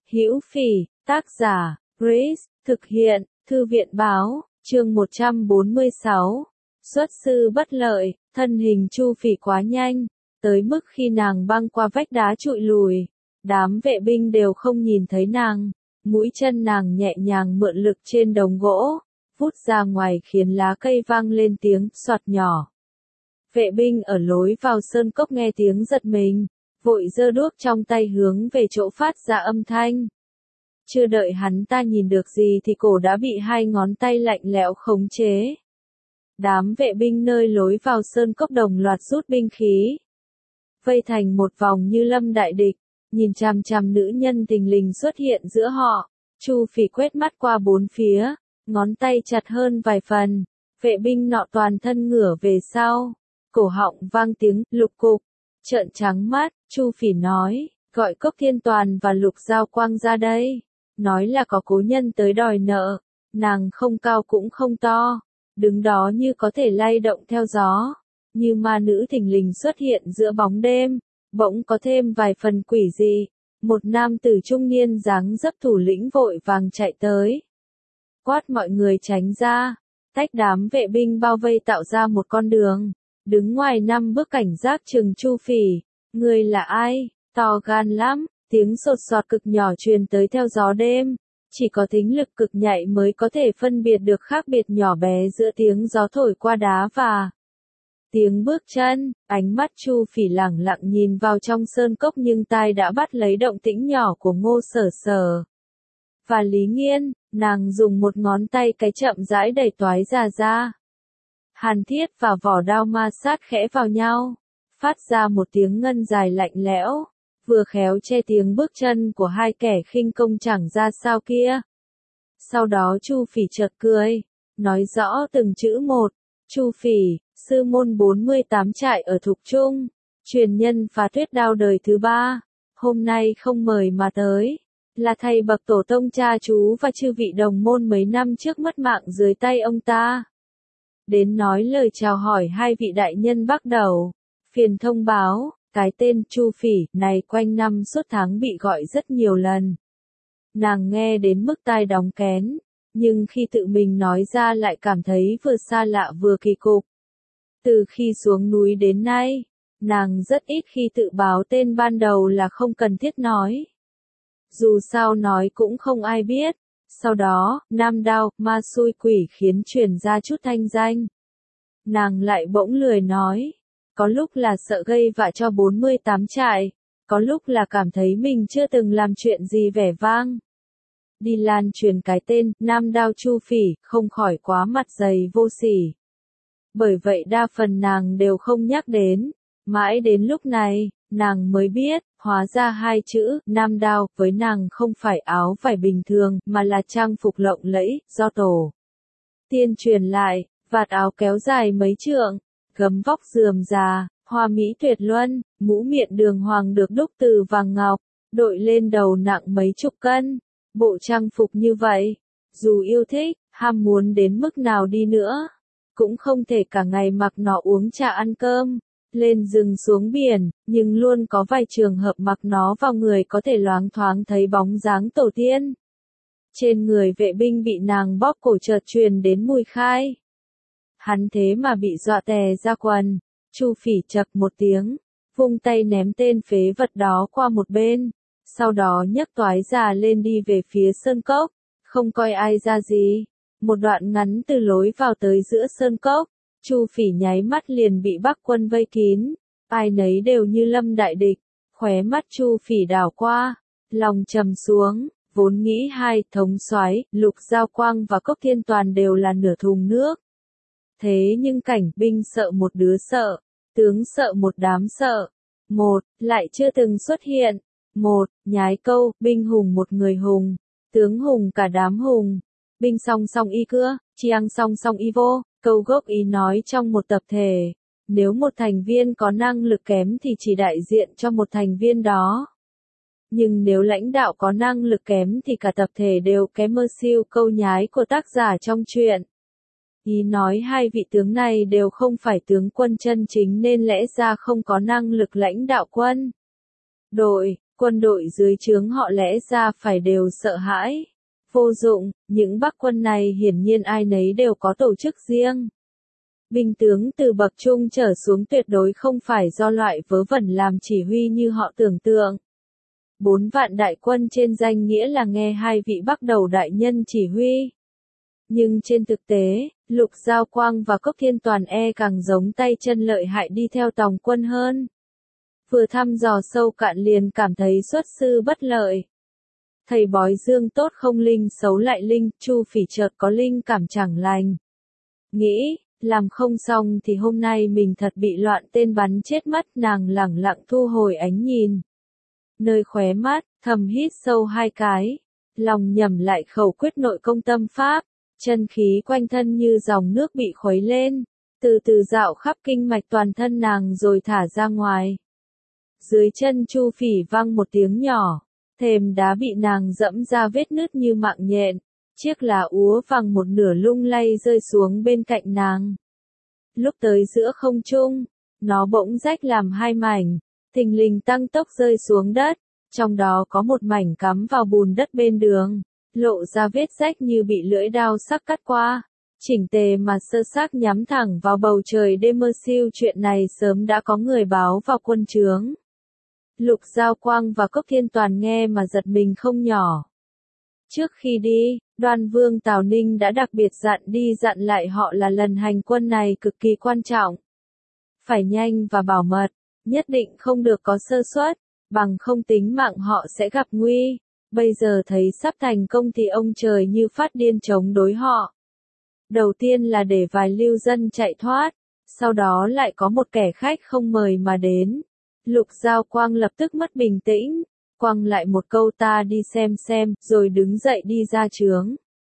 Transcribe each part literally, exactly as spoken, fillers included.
Hữu Phỉ, tác giả, Grace, thực hiện, Thư viện báo, chương một trăm bốn mươi sáu. Xuất sư bất lợi, thân hình Chu Phỉ quá nhanh, tới mức khi nàng băng qua vách đá trụi lùi, đám vệ binh đều không nhìn thấy nàng, mũi chân nàng nhẹ nhàng mượn lực trên đống gỗ, vút ra ngoài khiến lá cây vang lên tiếng xoạt nhỏ. Vệ binh ở lối vào sơn cốc nghe tiếng giật mình, vội giơ đuốc trong tay hướng về chỗ phát ra âm thanh. Chưa đợi hắn ta nhìn được gì thì cổ đã bị hai ngón tay lạnh lẽo khống chế. Đám vệ binh nơi lối vào sơn cốc đồng loạt rút binh khí, vây thành một vòng như lâm đại địch, nhìn chằm chằm nữ nhân thình lình xuất hiện giữa họ. Chu Phỉ quét mắt qua bốn phía, ngón tay chặt hơn vài phần, vệ binh nọ toàn thân ngửa về sau, cổ họng vang tiếng lục cục, trợn trắng mắt. Chu Phỉ nói, gọi Cốc Thiên Toàn và Lục Giao Quang ra đây, nói là có cố nhân tới đòi nợ. Nàng không cao cũng không to, đứng đó như có thể lay động theo gió, như ma nữ thình lình xuất hiện giữa bóng đêm, bỗng có thêm vài phần quỷ dị. Một nam tử trung niên dáng dấp thủ lĩnh vội vàng chạy tới, quát mọi người tránh ra, tách đám vệ binh bao vây tạo ra một con đường, đứng ngoài năm bước cảnh giác chừng Chu Phỉ. Người là ai? To gan lắm. Tiếng sột soạt cực nhỏ truyền tới theo gió đêm, chỉ có thính lực cực nhạy mới có thể phân biệt được khác biệt nhỏ bé giữa tiếng gió thổi qua đá và tiếng bước chân. Ánh mắt Chu Phỉ lẳng lặng nhìn vào trong sơn cốc nhưng tai đã bắt lấy động tĩnh nhỏ của Ngô Sở Sở và Lý Nghiên. Nàng dùng một ngón tay cái chậm rãi đẩy toái ra ra. Hàn thiết và vỏ đao ma sát khẽ vào nhau, phát ra một tiếng ngân dài lạnh lẽo, vừa khéo che tiếng bước chân của hai kẻ khinh công chẳng ra sao kia. Sau đó Chu Phỉ chợt cười, nói rõ từng chữ một. Chu Phỉ, sư môn bốn mươi tám trại ở Thục Trung, truyền nhân phá tuyết đao đời thứ ba, hôm nay không mời mà tới, là thầy bậc tổ tông cha chú và chư vị đồng môn mấy năm trước mất mạng dưới tay ông ta. Đến nói lời chào hỏi hai vị đại nhân bắt đầu, phiền thông báo. Cái tên Chu Phỉ này quanh năm suốt tháng bị gọi rất nhiều lần. Nàng nghe đến mức tai đóng kén, nhưng khi tự mình nói ra lại cảm thấy vừa xa lạ vừa kỳ cục. Từ khi xuống núi đến nay, nàng rất ít khi tự báo tên ban đầu là không cần thiết nói. Dù sao nói cũng không ai biết. Sau đó, nam đao, ma xui quỷ khiến truyền ra chút thanh danh. Nàng lại bỗng lười nói. Có lúc là sợ gây vạ cho bốn mươi tám trại, có lúc là cảm thấy mình chưa từng làm chuyện gì vẻ vang. Đi lan truyền cái tên Nam Đao Chu Phỉ không khỏi quá mặt dày vô sỉ. Bởi vậy đa phần nàng đều không nhắc đến. Mãi đến lúc này, nàng mới biết, hóa ra hai chữ Nam Đao với nàng không phải áo vải bình thường mà là trang phục lộng lẫy do tổ tiên truyền lại. Vạt áo kéo dài mấy trượng, gấm vóc rườm rà, hoa mỹ tuyệt luân, mũ miện đường hoàng được đúc từ vàng ngọc, đội lên đầu nặng mấy chục cân. Bộ trang phục như vậy, dù yêu thích, ham muốn đến mức nào đi nữa, cũng không thể cả ngày mặc nó uống trà ăn cơm, lên rừng xuống biển, nhưng luôn có vài trường hợp mặc nó vào người có thể loáng thoáng thấy bóng dáng tổ tiên. Trên người vệ binh bị nàng bóp cổ chợt truyền đến mùi khai. Hắn thế mà bị dọa tè ra quần. Chu Phỉ chậc một tiếng, vung tay ném tên phế vật đó qua một bên, sau đó nhấc toái già lên đi về phía sơn cốc, không coi ai ra gì. Một đoạn ngắn từ lối vào tới giữa sơn cốc, Chu Phỉ nháy mắt liền bị Bắc quân vây kín, ai nấy đều như lâm đại địch. Khóe mắt Chu Phỉ đảo qua, lòng trầm xuống, vốn nghĩ hai thống soái Lục Giao Quang và Cốc Thiên Toàn đều là nửa thùng nước. Thế nhưng cảnh binh sợ một đứa sợ, tướng sợ một đám sợ, một, lại chưa từng xuất hiện, một, nhái câu, binh hùng một người hùng, tướng hùng cả đám hùng, binh song song y cưa, chiang song song y vô, câu gốc ý nói trong một tập thể, nếu một thành viên có năng lực kém thì chỉ đại diện cho một thành viên đó. Nhưng nếu lãnh đạo có năng lực kém thì cả tập thể đều kém. Mơ siêu câu nhái của tác giả trong truyện. Ý nói hai vị tướng này đều không phải tướng quân chân chính nên lẽ ra không có năng lực lãnh đạo quân đội. Quân đội dưới trướng họ lẽ ra phải đều sợ hãi. Vô dụng, những bắc quân này hiển nhiên ai nấy đều có tổ chức riêng. Binh tướng từ bậc trung trở xuống tuyệt đối không phải do loại vớ vẩn làm chỉ huy như họ tưởng tượng. Bốn vạn đại quân trên danh nghĩa là nghe hai vị bắc đầu đại nhân chỉ huy. Nhưng trên thực tế, Lục Giao Quang và Cốc Thiên Toàn e càng giống tay chân lợi hại đi theo tòng quân hơn. Vừa thăm dò sâu cạn liền cảm thấy xuất sư bất lợi. Thầy bói dương tốt không linh xấu lại linh, Chu Phỉ chợt có linh cảm chẳng lành. Nghĩ, làm không xong thì hôm nay mình thật bị loạn tên bắn chết mất. Nàng lẳng lặng thu hồi ánh nhìn. Nơi khóe mắt, thầm hít sâu hai cái. Lòng nhẩm lại khẩu quyết nội công tâm pháp. Chân khí quanh thân như dòng nước bị khuấy lên. Từ từ dạo khắp kinh mạch toàn thân nàng rồi thả ra ngoài. Dưới chân Chu Phỉ vang một tiếng nhỏ. Thềm đá bị nàng dẫm ra vết nứt như mạng nhện. Chiếc lá úa vàng một nửa lung lay rơi xuống bên cạnh nàng. Lúc tới giữa không trung, nó bỗng rách làm hai mảnh, thình lình tăng tốc rơi xuống đất, trong đó có một mảnh cắm vào bùn đất bên đường, lộ ra vết rách như bị lưỡi dao sắc cắt qua, chỉnh tề mà sơ xác nhắm thẳng vào bầu trời đêm mơ siêu. Chuyện này sớm đã có người báo vào quân trướng. Lục Giao Quang và Cốc Thiên Toàn nghe mà giật mình không nhỏ. Trước khi đi, Đoan Vương Tào Ninh đã đặc biệt dặn đi dặn lại họ là lần hành quân này cực kỳ quan trọng. Phải nhanh và bảo mật, nhất định không được có sơ suất, bằng không tính mạng họ sẽ gặp nguy. Bây giờ thấy sắp thành công thì ông trời như phát điên chống đối họ. Đầu tiên là để vài lưu dân chạy thoát, sau đó lại có một kẻ khách không mời mà đến. Lục Giao Quang lập tức mất bình tĩnh, quăng lại một câu ta đi xem xem, rồi đứng dậy đi ra trướng.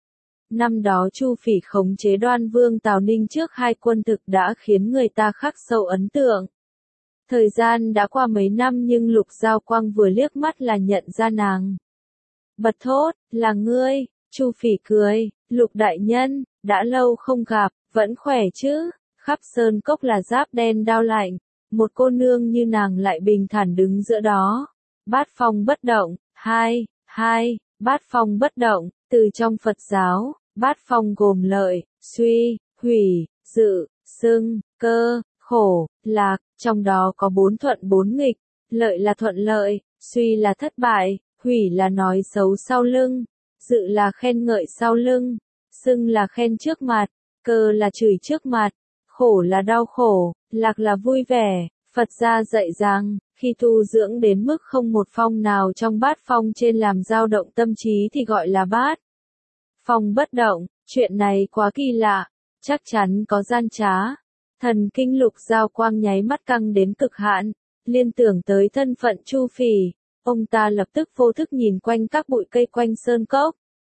Năm đó Chu Phỉ khống chế Đoan Vương Tào Ninh trước hai quân thực đã khiến người ta khắc sâu ấn tượng. Thời gian đã qua mấy năm nhưng Lục Giao Quang vừa liếc mắt là nhận ra nàng. Bật thốt, là ngươi. Chu Phỉ cười, Lục đại nhân, đã lâu không gặp, vẫn khỏe chứ? Khắp sơn cốc là giáp đen đao lạnh, một cô nương như nàng lại bình thản đứng giữa đó. Bát phong bất động, hai, hai, bát phong bất động, từ trong Phật giáo, bát phong gồm lợi, suy, hủy, dự, xưng, cơ, khổ, lạc, trong đó có bốn thuận bốn nghịch, lợi là thuận lợi, suy là thất bại, hủy là nói xấu sau lưng, dự là khen ngợi sau lưng, xưng là khen trước mặt, cơ là chửi trước mặt, khổ là đau khổ, lạc là vui vẻ. Phật gia dạy rằng, khi tu dưỡng đến mức không một phong nào trong bát phong trên làm dao động tâm trí thì gọi là bát phong bất động. Chuyện này quá kỳ lạ, chắc chắn có gian trá. Thần kinh Lục Giao Quang nháy mắt căng đến cực hạn, liên tưởng tới thân phận Chu Phỉ, ông ta lập tức vô thức nhìn quanh các bụi cây quanh sơn cốc.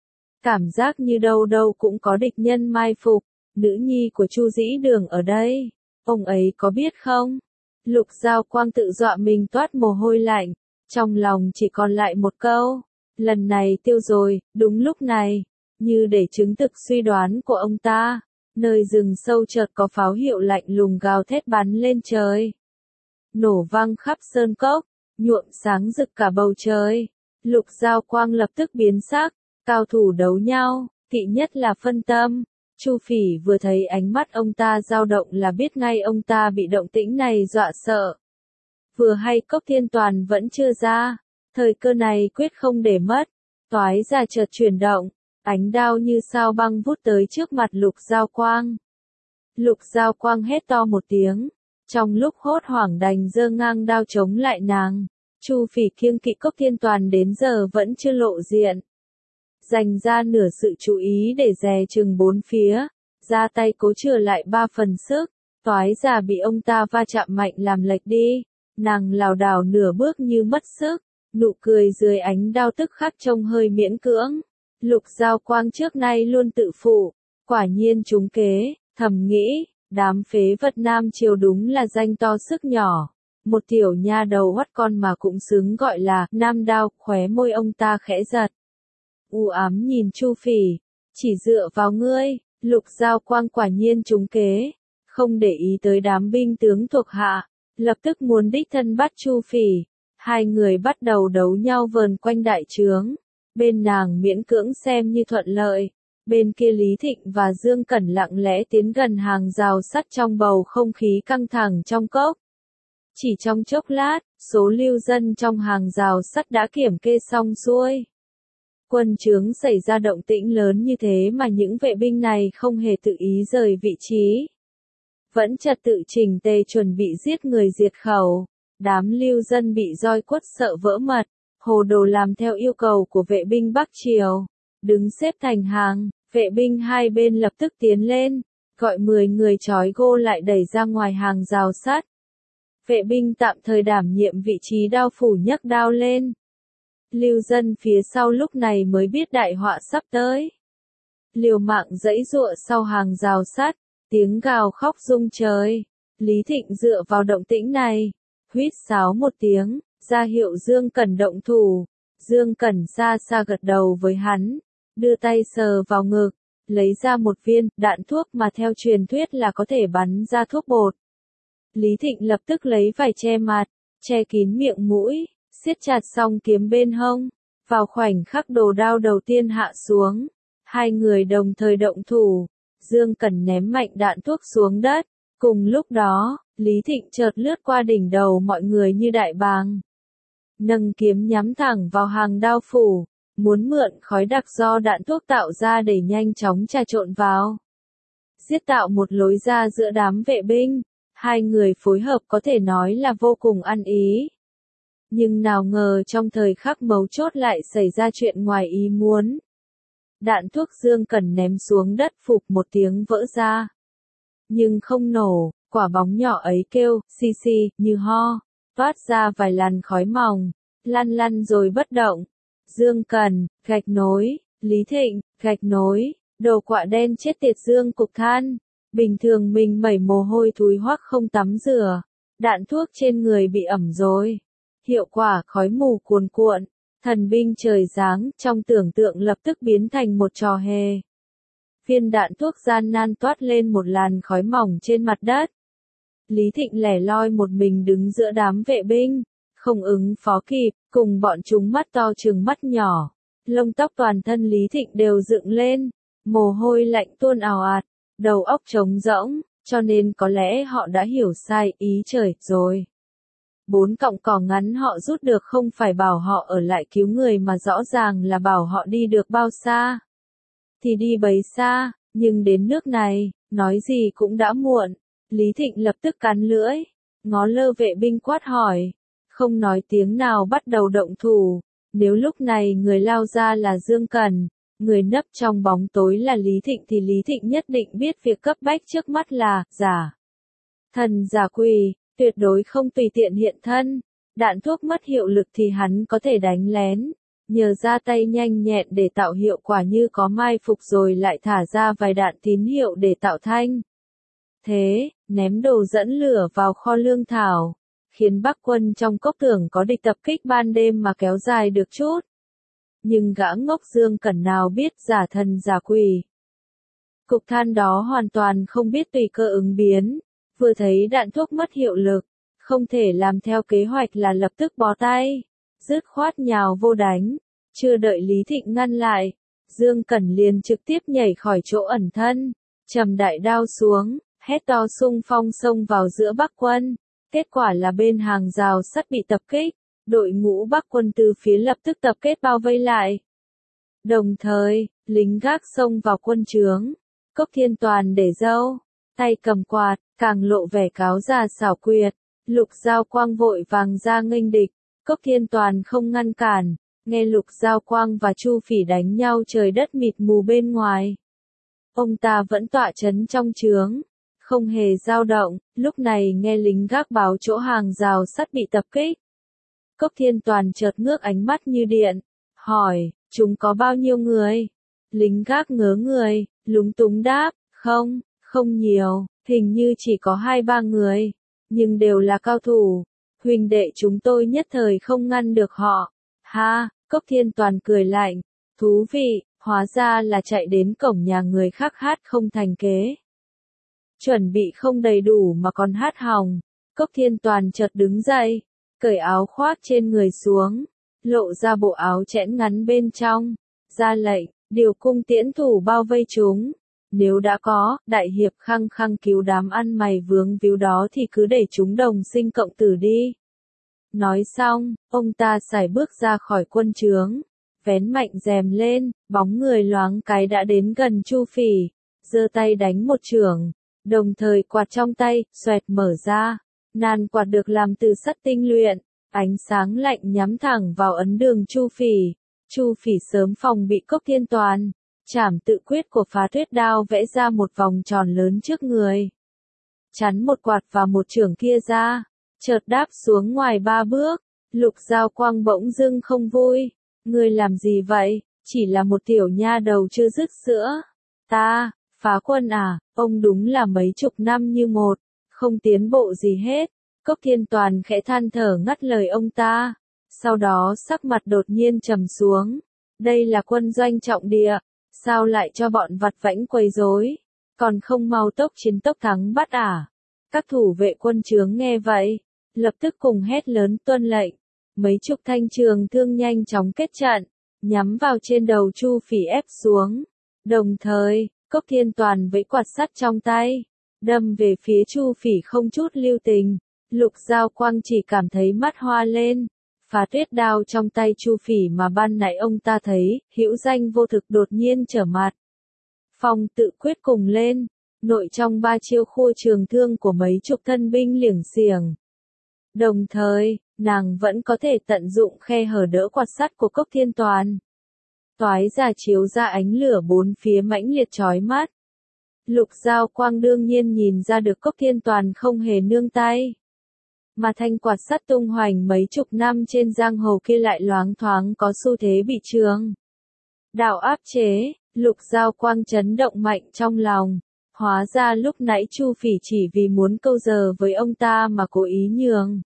Cảm giác như đâu đâu cũng có địch nhân mai phục, nữ nhi của Chu Dĩ Đường ở đây, ông ấy có biết không? Lục Giao Quang tự dọa mình toát mồ hôi lạnh, trong lòng chỉ còn lại một câu, lần này tiêu rồi. Đúng lúc này, như để chứng thực suy đoán của ông ta, nơi rừng sâu chợt có pháo hiệu lạnh lùng gào thét bắn lên trời. Nổ vang khắp sơn cốc, nhuộm sáng rực cả bầu trời. Lục Giao Quang lập tức biến sắc, cao thủ đấu nhau, kỵ nhất là phân tâm. Chu Phỉ vừa thấy ánh mắt ông ta dao động là biết ngay ông ta bị động tĩnh này dọa sợ. Vừa hay Cốc Thiên Toàn vẫn chưa ra, thời cơ này quyết không để mất. Toái ra chợt chuyển động, ánh đao như sao băng vút tới trước mặt Lục Giao Quang. Lục Giao Quang hét to một tiếng, trong lúc hốt hoảng đành giơ ngang đao chống lại nàng. Chu Phỉ kiêng kỵ Cốc Thiên Toàn đến giờ vẫn chưa lộ diện. Dành ra nửa sự chú ý để dè chừng bốn phía, ra tay cố chừa lại ba phần sức, toái giả bị ông ta va chạm mạnh làm lệch đi, nàng lảo đảo nửa bước như mất sức, nụ cười dưới ánh đao tức khắc trông hơi miễn cưỡng. Lục Giao Quang trước nay luôn tự phụ, quả nhiên trúng kế, thầm nghĩ, đám phế vật Nam Triều đúng là danh to sức nhỏ, một tiểu nha đầu hoắt con mà cũng xứng gọi là Nam Đao. Khóe môi ông ta khẽ giật. U ám nhìn Chu Phỉ, chỉ dựa vào ngươi. Lục Giao Quang quả nhiên trúng kế, không để ý tới đám binh tướng thuộc hạ, lập tức muốn đích thân bắt Chu Phỉ. Hai người bắt đầu đấu nhau vờn quanh đại trướng. Bên nàng miễn cưỡng xem như thuận lợi. Bên kia Lý Thịnh và Dương Cẩn lặng lẽ tiến gần hàng rào sắt trong bầu không khí căng thẳng trong cốc. Chỉ trong chốc lát, số lưu dân trong hàng rào sắt đã kiểm kê xong xuôi. Quân trướng xảy ra động tĩnh lớn như thế mà những vệ binh này không hề tự ý rời vị trí. Vẫn trật tự chỉnh tề chuẩn bị giết người diệt khẩu. Đám lưu dân bị roi quất sợ vỡ mật, hồ đồ làm theo yêu cầu của vệ binh Bắc Triều. Đứng xếp thành hàng, vệ binh hai bên lập tức tiến lên, gọi mười người trói gô lại đẩy ra ngoài hàng rào sắt. Vệ binh tạm thời đảm nhiệm vị trí đao phủ nhấc đao lên. Lưu dân phía sau lúc này mới biết đại họa sắp tới. Liều mạng giãy giụa sau hàng rào sắt, tiếng gào khóc rung trời. Lý Thịnh dựa vào động tĩnh này, huýt sáo một tiếng, ra hiệu Dương Cẩn động thủ. Dương Cẩn xa xa gật đầu với hắn, đưa tay sờ vào ngực, lấy ra một viên đạn thuốc mà theo truyền thuyết là có thể bắn ra thuốc bột. Lý Thịnh lập tức lấy vải che mặt, che kín miệng mũi, siết chặt song kiếm bên hông. Vào khoảnh khắc đồ đao đầu tiên hạ xuống, hai người đồng thời động thủ. Dương Cẩn ném mạnh đạn thuốc xuống đất. Cùng lúc đó, Lý Thịnh chợt lướt qua đỉnh đầu mọi người như đại bàng. Nâng kiếm nhắm thẳng vào hàng đao phủ, muốn mượn khói đặc do đạn thuốc tạo ra để nhanh chóng trà trộn vào. Giết tạo một lối ra giữa đám vệ binh, hai người phối hợp có thể nói là vô cùng ăn ý. Nhưng nào ngờ trong thời khắc mấu chốt lại xảy ra chuyện ngoài ý muốn. Đạn thuốc Dương Cẩn ném xuống đất phụp một tiếng vỡ ra. Nhưng không nổ, quả bóng nhỏ ấy kêu, xì xì, như ho, toát ra vài làn khói mỏng, lăn lăn rồi bất động. Dương Cẩn, gạch nối, Lý Thịnh, gạch nối, đồ quạ đen chết tiệt Dương Cục Than. Bình thường mình mẩy mồ hôi thúi hoắc không tắm rửa, đạn thuốc trên người bị ẩm rồi. Hiệu quả khói mù cuồn cuộn, thần binh trời giáng trong tưởng tượng lập tức biến thành một trò hề. Viên đạn thuốc gian nan toát lên một làn khói mỏng trên mặt đất. Lý Thịnh lẻ loi một mình đứng giữa đám vệ binh, không ứng phó kịp, cùng bọn chúng mắt to trừng mắt nhỏ. Lông tóc toàn thân Lý Thịnh đều dựng lên, mồ hôi lạnh tuôn ào ạt, đầu óc trống rỗng, cho nên có lẽ họ đã hiểu sai ý trời rồi. Bốn cọng cỏ ngắn họ rút được không phải bảo họ ở lại cứu người mà rõ ràng là bảo họ đi được bao xa. Thì đi bấy xa, nhưng đến nước này, nói gì cũng đã muộn. Lý Thịnh lập tức cắn lưỡi, ngó lơ vệ binh quát hỏi, không nói tiếng nào bắt đầu động thủ. Nếu lúc này người lao ra là Dương Cẩn, người nấp trong bóng tối là Lý Thịnh thì Lý Thịnh nhất định biết việc cấp bách trước mắt là giả thần giả quỷ, tuyệt đối không tùy tiện hiện thân. Đạn thuốc mất hiệu lực thì hắn có thể đánh lén, nhờ ra tay nhanh nhẹn để tạo hiệu quả như có mai phục rồi lại thả ra vài đạn tín hiệu để tạo thanh. Thế, ném đồ dẫn lửa vào kho lương thảo, khiến Bắc quân trong cốc tưởng có địch tập kích ban đêm mà kéo dài được chút. Nhưng gã ngốc Dương Cẩn nào biết giả thần giả quỷ. Cục than đó hoàn toàn không biết tùy cơ ứng biến, vừa thấy đạn thuốc mất hiệu lực, không thể làm theo kế hoạch là lập tức bó tay, dứt khoát nhào vô đánh, chưa đợi Lý Thịnh ngăn lại, Dương Cẩn liền trực tiếp nhảy khỏi chỗ ẩn thân, trầm đại đao xuống, hét to xung phong xông vào giữa Bắc quân, kết quả là bên hàng rào sắt bị tập kích, đội ngũ Bắc quân từ phía lập tức tập kết bao vây lại. Đồng thời, lính gác xông vào quân trướng, Cốc Thiên Toàn để râu, tay cầm quạt, càng lộ vẻ cáo già xảo quyệt. Lục Giao Quang vội vàng ra nghênh địch, Cốc Thiên Toàn không ngăn cản, nghe Lục Giao Quang và Chu Phỉ đánh nhau trời đất mịt mù bên ngoài. Ông ta vẫn tọa chấn trong trướng, không hề dao động, lúc này nghe lính gác báo chỗ hàng rào sắt bị tập kích. Cốc Thiên Toàn chợt ngước ánh mắt như điện, hỏi, chúng có bao nhiêu người? Lính gác ngớ người, lúng túng đáp, không, không nhiều, hình như chỉ có hai ba người. Nhưng đều là cao thủ, huynh đệ chúng tôi nhất thời không ngăn được họ. Ha, Cốc Thiên Toàn cười lạnh, thú vị, hóa ra là chạy đến cổng nhà người khác hát không thành kế. Chuẩn bị không đầy đủ mà còn hát hỏng, Cốc Thiên Toàn chợt đứng dậy, cởi áo khoác trên người xuống, lộ ra bộ áo chẽn ngắn bên trong, ra lệnh, điều cung tiễn thủ bao vây chúng. Nếu đã có, đại hiệp khăng khăng cứu đám ăn mày vướng víu đó thì cứ để chúng đồng sinh cộng tử đi. Nói xong, ông ta sải bước ra khỏi quân trướng, vén mạnh rèm lên, bóng người loáng cái đã đến gần Chu Phỉ, giơ tay đánh một chưởng, đồng thời quạt trong tay, xoẹt mở ra. Nan quạt được làm từ sắt tinh luyện, ánh sáng lạnh nhắm thẳng vào ấn đường Chu Phỉ. Chu Phỉ sớm phòng bị Cốc Thiên Toàn, trảm tự quyết của Phá Tuyết Đao vẽ ra một vòng tròn lớn trước người, chắn một quạt và một chưởng kia ra, chợt đáp xuống ngoài ba bước. Lục Giao Quang bỗng dưng không vui, ngươi làm gì vậy? Chỉ là một tiểu nha đầu chưa dứt sữa. Ta, Phá Quân à, ông đúng là mấy chục năm như một, không tiến bộ gì hết. Cốc Thiên Toàn khẽ than thở ngắt lời ông ta, sau đó sắc mặt đột nhiên trầm xuống. Đây là quân doanh trọng địa, sao lại cho bọn vặt vãnh quấy rối, còn không mau tốc chiến tốc thắng bắt à? Các thủ vệ quân trướng nghe vậy, lập tức cùng hét lớn tuân lệnh. Mấy chục thanh trường thương nhanh chóng kết trận, nhắm vào trên đầu Chu Phỉ ép xuống. Đồng thời, Cốc Thiên Toàn với quạt sắt trong tay, đâm về phía Chu Phỉ không chút lưu tình. Lục Giao Quang chỉ cảm thấy mắt hoa lên. Phá Tuyết Đao trong tay Chu Phỉ mà ban nãy ông ta thấy, hữu danh vô thực đột nhiên trở mặt. Phong tự quyết cùng lên, nội trong ba chiêu khua trường thương của mấy chục thân binh liểng xiềng. Đồng thời, nàng vẫn có thể tận dụng khe hở đỡ quạt sắt của Cốc Thiên Toàn. Toái ra chiếu ra ánh lửa bốn phía mãnh liệt chói mắt. Lục Giao Quang đương nhiên nhìn ra được Cốc Thiên Toàn không hề nương tay. Mà thanh quạt sắt tung hoành mấy chục năm trên giang hồ kia lại loáng thoáng có xu thế bị trương. Đạo áp chế, Lục Giao Quang chấn động mạnh trong lòng. Hóa ra lúc nãy Chu Phỉ chỉ vì muốn câu giờ với ông ta mà cố ý nhường.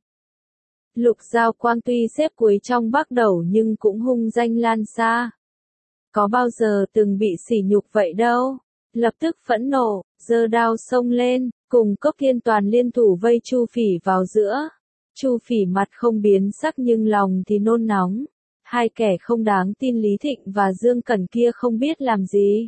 Lục Giao Quang tuy xếp cuối trong Bắc Đẩu nhưng cũng hung danh lan xa. Có bao giờ từng bị sỉ nhục vậy đâu. Lập tức phẫn nộ, giơ đao xông lên, cùng Cốc Thiên Toàn liên thủ vây Chu Phỉ vào giữa. Chu Phỉ mặt không biến sắc nhưng lòng thì nôn nóng. Hai kẻ không đáng tin Lý Thịnh và Dương Cẩn kia không biết làm gì.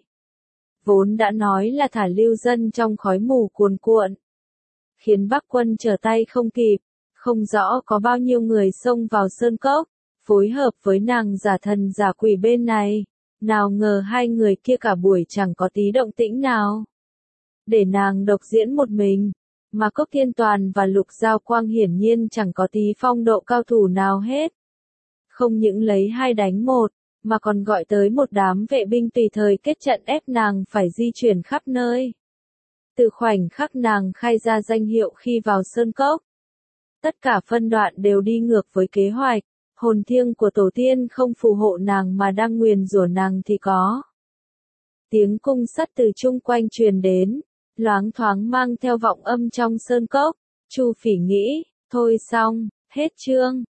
Vốn đã nói là thả lưu dân trong khói mù cuồn cuộn, khiến Bắc quân trở tay không kịp. Không rõ có bao nhiêu người xông vào sơn cốc, phối hợp với nàng giả thần giả quỷ bên này. Nào ngờ hai người kia cả buổi chẳng có tí động tĩnh nào. Để nàng độc diễn một mình, mà Cốc Thiên Toàn và Lục Giao Quang hiển nhiên chẳng có tí phong độ cao thủ nào hết. Không những lấy hai đánh một, mà còn gọi tới một đám vệ binh tùy thời kết trận ép nàng phải di chuyển khắp nơi. Từ khoảnh khắc nàng khai ra danh hiệu khi vào sơn cốc, tất cả phân đoạn đều đi ngược với kế hoạch. Hồn thiêng của tổ tiên không phù hộ nàng mà đang nguyền rủa nàng thì có. Tiếng cung sắt từ chung quanh truyền đến, loáng thoáng mang theo vọng âm trong sơn cốc. Chu Phỉ nghĩ, thôi xong, hết chương.